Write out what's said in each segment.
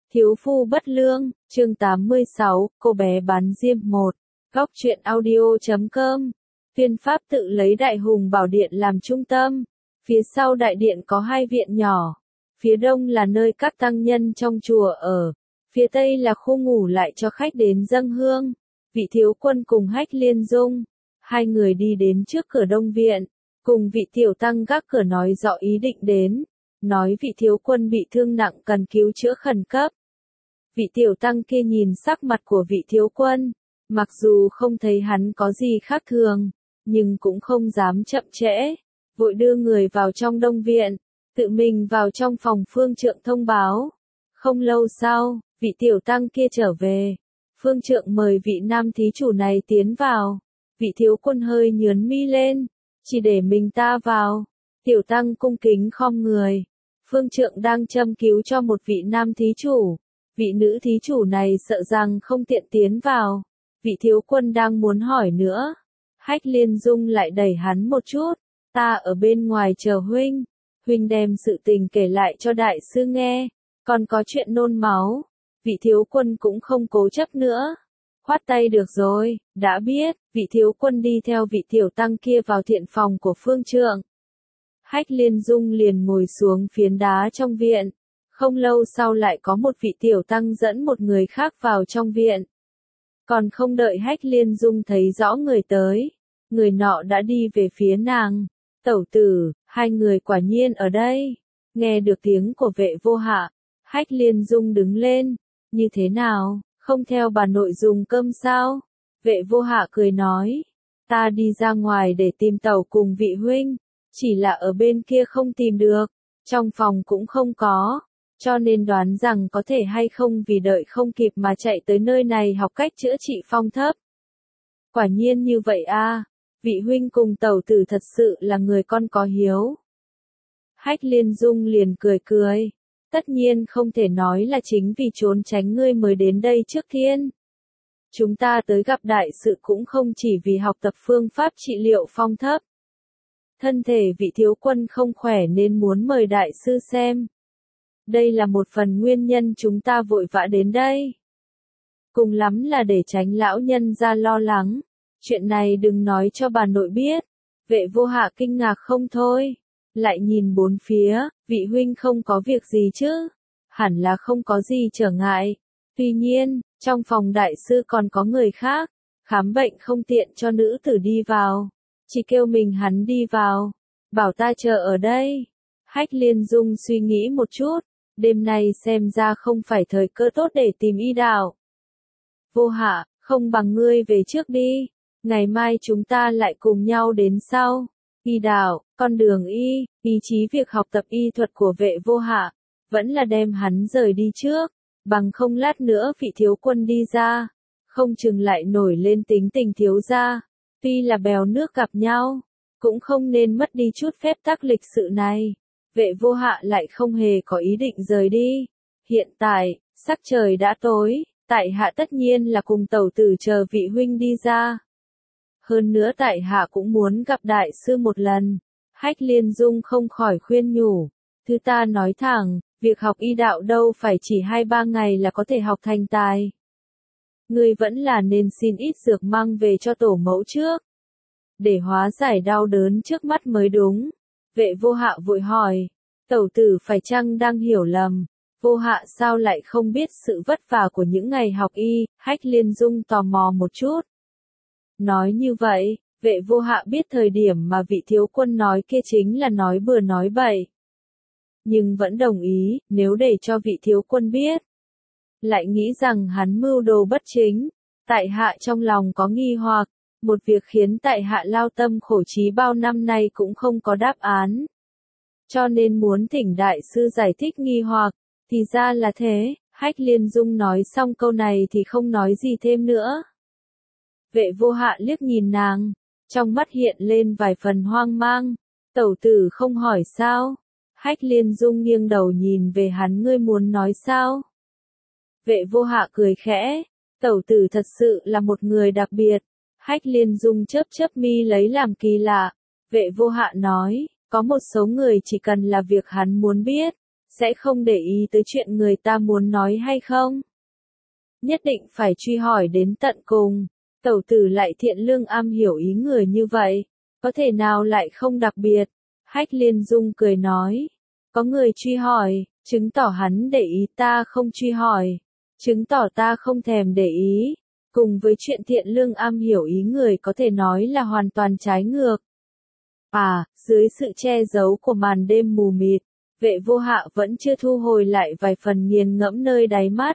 Thiếu phu bất lương, chương 86, cô bé bán diêm 1. Góc truyện audio.com. Phiên pháp tự lấy Đại Hùng Bảo Điện làm trung tâm. Phía sau đại điện có hai viện nhỏ. Phía đông là nơi các tăng nhân trong chùa ở. Phía tây là khu ngủ lại cho khách đến dâng hương. Vị thiếu quân cùng Hách Liên Dung. Hai người đi đến trước cửa đông viện. Cùng vị tiểu tăng gác cửa nói rõ ý định đến. Nói vị thiếu quân bị thương nặng cần cứu chữa khẩn cấp. Vị tiểu tăng kia nhìn sắc mặt của vị thiếu quân. Mặc dù không thấy hắn có gì khác thường. Nhưng cũng không dám chậm trễ. Vội đưa người vào trong đông viện. Tự mình vào trong phòng phương trượng thông báo. Không lâu sau, vị tiểu tăng kia trở về. Phương trượng mời vị nam thí chủ này tiến vào. Vị thiếu quân hơi nhướng mi lên. Chỉ để mình ta vào. Tiểu tăng cung kính khom người. Phương trượng đang châm cứu cho một vị nam thí chủ. Vị nữ thí chủ này sợ rằng không tiện tiến vào. Vị thiếu quân đang muốn hỏi nữa. Hách Liên Dung lại đẩy hắn một chút. Ta ở bên ngoài chờ huynh. Huynh đem sự tình kể lại cho đại sư nghe. Còn có chuyện nôn máu. Vị thiếu quân cũng không cố chấp nữa. Khoát tay được rồi, đã biết. Vị thiếu quân đi theo vị tiểu tăng kia vào thiện phòng của phương trượng. Hách Liên Dung liền ngồi xuống phiến đá trong viện. Không lâu sau lại có một vị tiểu tăng dẫn một người khác vào trong viện. Còn không đợi Hách Liên Dung thấy rõ người tới. Người nọ đã đi về phía nàng. Tẩu tử, hai người quả nhiên ở đây. Nghe được tiếng của Vệ Vô Hạ. Hách Liên Dung đứng lên. Như thế nào, không theo bà nội dùng cơm sao? Vệ Vô Hạ cười nói. Ta đi ra ngoài để tìm tẩu cùng vị huynh. Chỉ là ở bên kia không tìm được. Trong phòng cũng không có. Cho nên đoán rằng có thể hay không vì đợi không kịp mà chạy tới nơi này học cách chữa trị phong thấp. Quả nhiên như vậy a, vị huynh cùng tẩu tử thật sự là người con có hiếu. Hách Liên Dung liền cười cười. Tất nhiên không thể nói là chính vì trốn tránh ngươi mới đến đây trước tiên. Chúng ta tới gặp đại sự cũng không chỉ vì học tập phương pháp trị liệu phong thấp. Thân thể vị thiếu quân không khỏe nên muốn mời đại sư xem. Đây là một phần nguyên nhân chúng ta vội vã đến đây. Cùng lắm là để tránh lão nhân ra lo lắng. Chuyện này đừng nói cho bà nội biết. Vệ Vô Hạ kinh ngạc không thôi. Lại nhìn bốn phía, vị huynh không có việc gì chứ? Hẳn là không có gì trở ngại. Tuy nhiên, trong phòng đại sư còn có người khác. Khám bệnh không tiện cho nữ tử đi vào. Chỉ kêu mình hắn đi vào. Bảo ta chờ ở đây. Hách Liên Dung suy nghĩ một chút. Đêm nay xem ra không phải thời cơ tốt để tìm y đạo. Vô Hạ, không bằng ngươi về trước đi. Ngày mai chúng ta lại cùng nhau đến sau. Y đạo, con đường y, ý chí việc học tập y thuật của Vệ Vô Hạ. Vẫn là đem hắn rời đi trước. Bằng không lát nữa vị thiếu quân đi ra. Không chừng lại nổi lên tính tình thiếu gia. Tuy là bèo nước gặp nhau. Cũng không nên mất đi chút phép tắc lịch sự này. Vệ Vô Hạ lại không hề có ý định rời đi. Hiện tại, sắc trời đã tối, tại hạ tất nhiên là cùng tẩu tử chờ vị huynh đi ra. Hơn nữa tại hạ cũng muốn gặp đại sư một lần. Hách Liên Dung không khỏi khuyên nhủ. Thứ ta nói thẳng, việc học y đạo đâu phải chỉ 2-3 ngày là có thể học thành tài. Ngươi vẫn là nên xin ít dược mang về cho tổ mẫu trước. Để hóa giải đau đớn trước mắt mới đúng. Vệ Vô Hạ vội hỏi. Tẩu tử phải chăng đang hiểu lầm? Vô Hạ sao lại không biết sự vất vả của những ngày học y? Hách Liên Dung tò mò một chút. Nói như vậy, Vệ Vô Hạ biết thời điểm mà vị thiếu quân nói kia chính là nói bừa nói bậy. Nhưng vẫn đồng ý, nếu để cho vị thiếu quân biết. Lại nghĩ rằng hắn mưu đồ bất chính. Tại hạ trong lòng có nghi hoặc. Một việc khiến tại hạ lao tâm khổ trí bao năm nay cũng không có đáp án. Cho nên muốn thỉnh đại sư giải thích nghi hoặc. Thì ra là thế. Hách Liên Dung nói xong câu này thì không nói gì thêm nữa. Vệ Vô Hạ liếc nhìn nàng. Trong mắt hiện lên vài phần hoang mang. Tẩu tử không hỏi sao? Hách Liên Dung nghiêng đầu nhìn về hắn, ngươi muốn nói sao? Vệ Vô Hạ cười khẽ. Tẩu tử thật sự là một người đặc biệt. Hách Liên Dung chớp chớp mi lấy làm kỳ lạ. Vệ Vô Hạ nói, có một số người chỉ cần là việc hắn muốn biết, sẽ không để ý tới chuyện người ta muốn nói hay không. Nhất định phải truy hỏi đến tận cùng. Tẩu tử lại thiện lương am hiểu ý người như vậy, có thể nào lại không đặc biệt. Hách Liên Dung cười nói, có người truy hỏi, chứng tỏ hắn để ý ta không truy hỏi, chứng tỏ ta không thèm để ý. Cùng với chuyện thiện lương am hiểu ý người có thể nói là hoàn toàn trái ngược. Dưới sự che giấu của màn đêm mù mịt, Vệ Vô Hạ vẫn chưa thu hồi lại vài phần nghiền ngẫm nơi đáy mắt.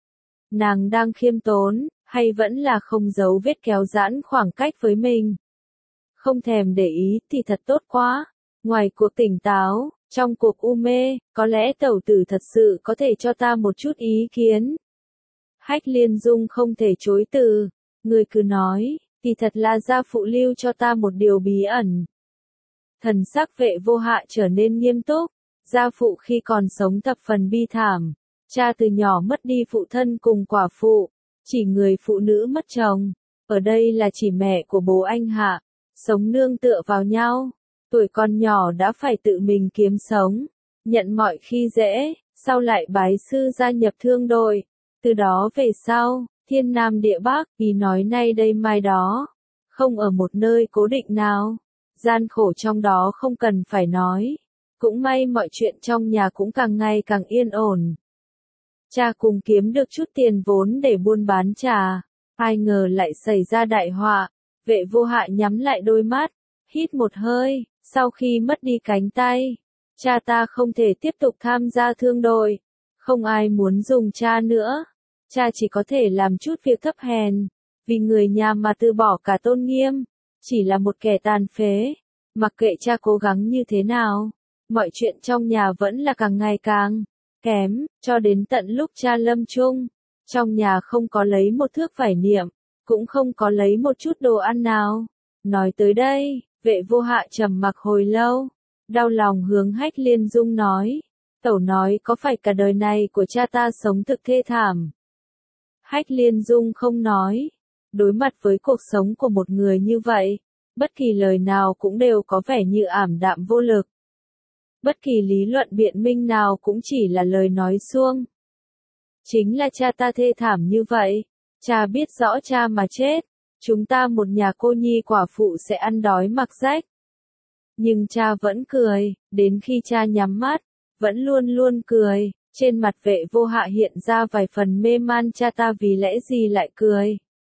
Nàng đang khiêm tốn, hay vẫn là không giấu vết kéo giãn khoảng cách với mình? Không thèm để ý thì thật tốt quá. Ngoài cuộc tỉnh táo, trong cuộc u mê, có lẽ tẩu tử thật sự có thể cho ta một chút ý kiến. Hách Liên Dung không thể chối từ, người cứ nói, thì thật là gia phụ lưu cho ta một điều bí ẩn. Thần sắc Vệ Vô Hạ trở nên nghiêm túc, gia phụ khi còn sống thập phần bi thảm, cha từ nhỏ mất đi phụ thân cùng quả phụ, chỉ người phụ nữ mất chồng, ở đây là chỉ mẹ của bố anh Hạ, sống nương tựa vào nhau, tuổi còn nhỏ đã phải tự mình kiếm sống, nhận mọi khi dễ, sau lại bái sư gia nhập thương đội, từ đó về sau, thiên nam địa bắc, vì nói nay đây mai đó, không ở một nơi cố định nào, gian khổ trong đó không cần phải nói, cũng may mọi chuyện trong nhà cũng càng ngày càng yên ổn. Cha cùng kiếm được chút tiền vốn để buôn bán trà, ai ngờ lại xảy ra đại họa. Vệ Vô Hạ nhắm lại đôi mắt, hít một hơi, sau khi mất đi cánh tay, cha ta không thể tiếp tục tham gia thương đội, không ai muốn dùng cha nữa, cha chỉ có thể làm chút việc thấp hèn, vì người nhà mà từ bỏ cả tôn nghiêm, chỉ là một kẻ tàn phế, mặc kệ cha cố gắng như thế nào, mọi chuyện trong nhà vẫn là càng ngày càng kém, cho đến tận lúc cha lâm chung, trong nhà không có lấy một thước vải niệm, cũng không có lấy một chút đồ ăn nào. Nói tới đây, Vệ Vô Hạ trầm mặc hồi lâu, đau lòng hướng Hách Liên Dung nói, tẩu nói có phải cả đời này của cha ta sống thực thê thảm. Hách Liên Dung không nói, đối mặt với cuộc sống của một người như vậy, bất kỳ lời nào cũng đều có vẻ như ảm đạm vô lực. Bất kỳ lý luận biện minh nào cũng chỉ là lời nói suông. Chính là cha ta thê thảm như vậy, cha biết rõ cha mà chết, chúng ta một nhà cô nhi quả phụ sẽ ăn đói mặc rách. Nhưng cha vẫn cười, đến khi cha nhắm mắt, vẫn luôn luôn cười, trên mặt Vệ Vô Hạ hiện ra vài phần mê man, cha ta vì lẽ gì lại cười.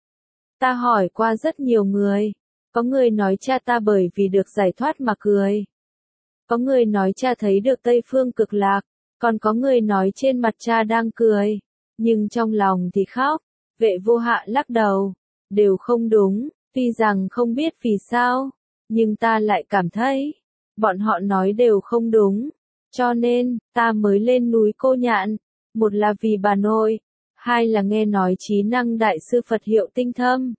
Ta hỏi qua rất nhiều người, có người nói cha ta bởi vì được giải thoát mà cười. Có người nói cha thấy được Tây Phương Cực Lạc, còn có người nói trên mặt cha đang cười, nhưng trong lòng thì khóc. Vệ Vô Hạ lắc đầu, đều không đúng, tuy rằng không biết vì sao, nhưng ta lại cảm thấy, bọn họ nói đều không đúng, cho nên, ta mới lên núi Cô Nhạn, một là vì bà nội, hai là nghe nói trí năng đại sư Phật hiệu tinh thâm.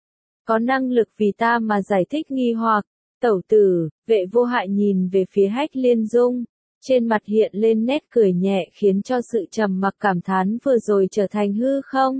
Có năng lực vì ta mà giải thích nghi hoặc. Tẩu tử, Vệ Vô Hạ nhìn về phía Hách Liên Dung, trên mặt hiện lên nét cười nhẹ khiến cho sự trầm mặc cảm thán vừa rồi trở thành hư không.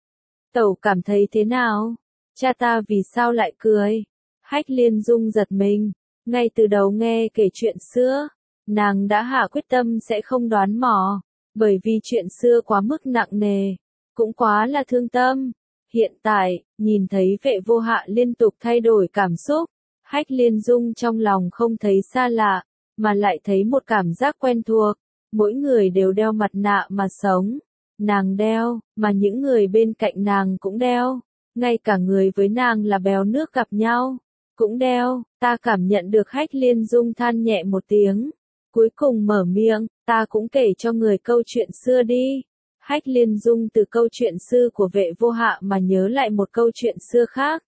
Tẩu cảm thấy thế nào? Cha ta vì sao lại cười? Hách Liên Dung giật mình, ngay từ đầu nghe kể chuyện xưa, nàng đã hạ quyết tâm sẽ không đoán mò, bởi vì chuyện xưa quá mức nặng nề, cũng quá là thương tâm. Hiện tại, nhìn thấy Vệ Vô Hạ liên tục thay đổi cảm xúc, Hách Liên Dung trong lòng không thấy xa lạ, mà lại thấy một cảm giác quen thuộc. Mỗi người đều đeo mặt nạ mà sống. Nàng đeo, mà những người bên cạnh nàng cũng đeo. Ngay cả người với nàng là bèo nước gặp nhau, cũng đeo. Ta cảm nhận được Hách Liên Dung than nhẹ một tiếng. Cuối cùng mở miệng, ta cũng kể cho người câu chuyện xưa đi. Hách Liên Dung từ câu chuyện xưa của Vệ Vô Hạ mà nhớ lại một câu chuyện xưa khác.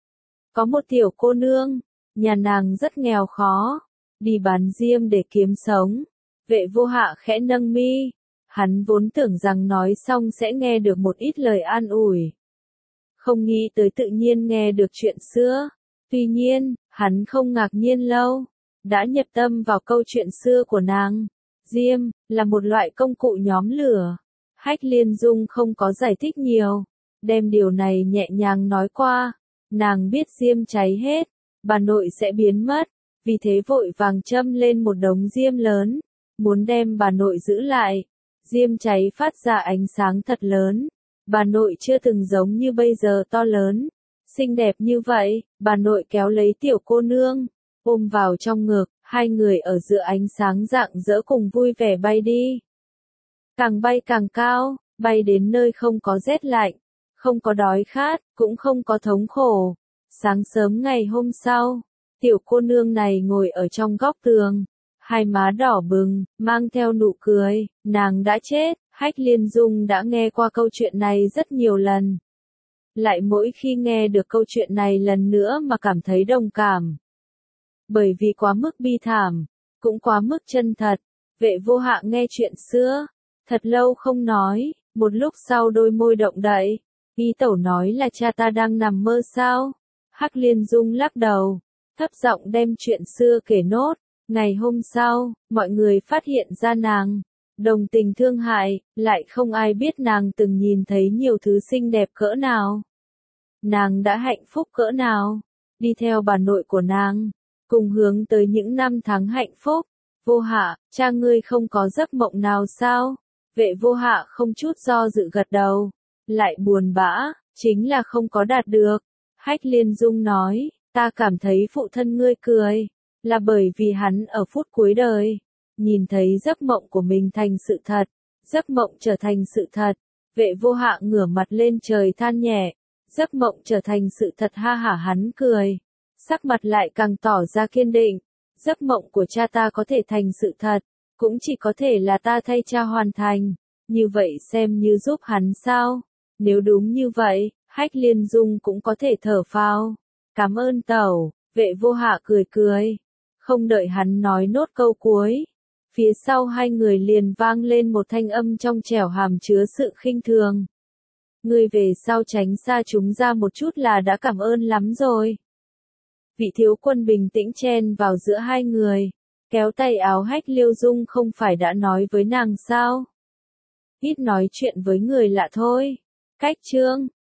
Có một tiểu cô nương, nhà nàng rất nghèo khó, đi bán diêm để kiếm sống. Vệ Vô Hạ khẽ nâng mi, hắn vốn tưởng rằng nói xong sẽ nghe được một ít lời an ủi. Không nghĩ tới tự nhiên nghe được chuyện xưa. Tuy nhiên, hắn không ngạc nhiên lâu, đã nhập tâm vào câu chuyện xưa của nàng. Diêm, là một loại công cụ nhóm lửa. Hách Liên Dung không có giải thích nhiều, đem điều này nhẹ nhàng nói qua. Nàng biết diêm cháy hết, bà nội sẽ biến mất, vì thế vội vàng châm lên một đống diêm lớn, muốn đem bà nội giữ lại. Diêm cháy phát ra ánh sáng thật lớn. Bà nội chưa từng giống như bây giờ to lớn, xinh đẹp như vậy. Bà nội kéo lấy tiểu cô nương, ôm vào trong ngực, hai người ở giữa ánh sáng rạng rỡ cùng vui vẻ bay đi. Càng bay càng cao, bay đến nơi không có rét lạnh, không có đói khát, cũng không có thống khổ. Sáng sớm ngày hôm sau, tiểu cô nương này ngồi ở trong góc tường, hai má đỏ bừng, mang theo nụ cười. Nàng đã chết. Hách Liên Dung đã nghe qua câu chuyện này rất nhiều lần. Lại mỗi khi nghe được câu chuyện này lần nữa mà cảm thấy đồng cảm. Bởi vì quá mức bi thảm, cũng quá mức chân thật. Vệ Vô Hạ nghe chuyện xưa, thật lâu không nói, một lúc sau đôi môi động đậy. Y tẩu nói là cha ta đang nằm mơ sao? Hách Liên Dung lắc đầu, thấp giọng đem chuyện xưa kể nốt. Ngày hôm sau, mọi người phát hiện ra nàng đồng tình thương hại, lại không ai biết nàng từng nhìn thấy nhiều thứ xinh đẹp cỡ nào. Nàng đã hạnh phúc cỡ nào, đi theo bà nội của nàng, cùng hướng tới những năm tháng hạnh phúc. Vô Hạ, cha ngươi không có giấc mộng nào sao? Vệ Vô Hạ không chút do dự gật đầu, lại buồn bã, chính là không có đạt được. Hách Liên Dung nói, ta cảm thấy phụ thân ngươi cười, là bởi vì hắn ở phút cuối đời, nhìn thấy giấc mộng của mình thành sự thật, giấc mộng trở thành sự thật. Vệ Vô Hạ ngửa mặt lên trời than nhẹ, giấc mộng trở thành sự thật ha hả hắn cười, sắc mặt lại càng tỏ ra kiên định. Giấc mộng của cha ta có thể thành sự thật, cũng chỉ có thể là ta thay cha hoàn thành, như vậy xem như giúp hắn sao? Nếu đúng như vậy, Hách Liên Dung cũng có thể thở phào. Cảm ơn tẩu, Vệ Vô Hạ cười cười, không đợi hắn nói nốt câu cuối. Phía sau hai người liền vang lên một thanh âm trong trẻo hàm chứa sự khinh thường. Ngươi về sau tránh xa chúng ra một chút là đã cảm ơn lắm rồi. Vị thiếu quân bình tĩnh chen vào giữa hai người, kéo tay áo Hách Liêu Dung không phải đã nói với nàng sao? Ít nói chuyện với người lạ thôi. Cách chương